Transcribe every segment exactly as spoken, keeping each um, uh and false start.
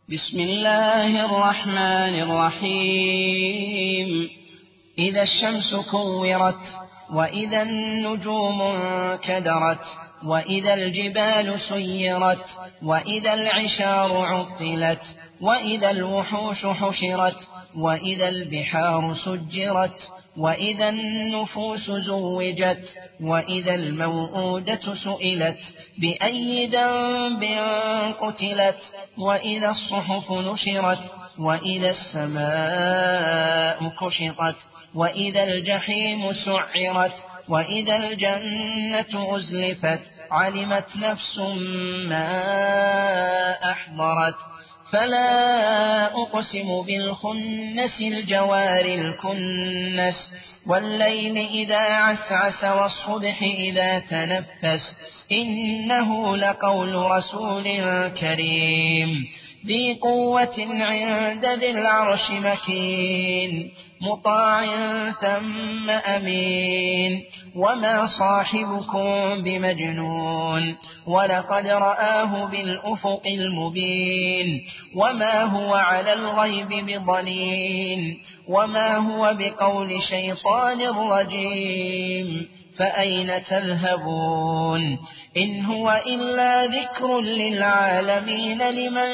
بسم الله الرحمن الرحيم إذا الشمس كورت وإذا النجوم انكدرت وإذا الجبال سيرت وإذا العشار عطلت وإذا الوحوش حشرت وإذا البحار سجرت وإذا النفوس زوجت وإذا الموءودة سئلت بأي ذنب قتلت وإذا الصحف نشرت وإذا السماء كشطت وإذا الجحيم سعرت وإذا الجنة أزلفت علمت نفس ما أحضرت فلا أقسم بالخنس الجوار الكنس والليل إذا عسعس والصبح إذا تنفس إنه لقول رسول كريم ذي قوة عند ذي العرش مكين مطاع ثم أمين وما صاحبكم بمجنون ولقد رآه بالأفق المبين وما هو على الغيب بضنين وما هو بقول شيطان رجيم فأين تذهبون إن هو إلا ذكر للعالمين لمن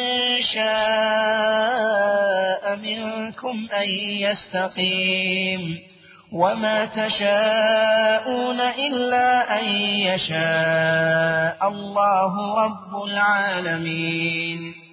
شاء منكم أن يستقيم وما تشاءون إلا أن يشاء الله رب العالمين.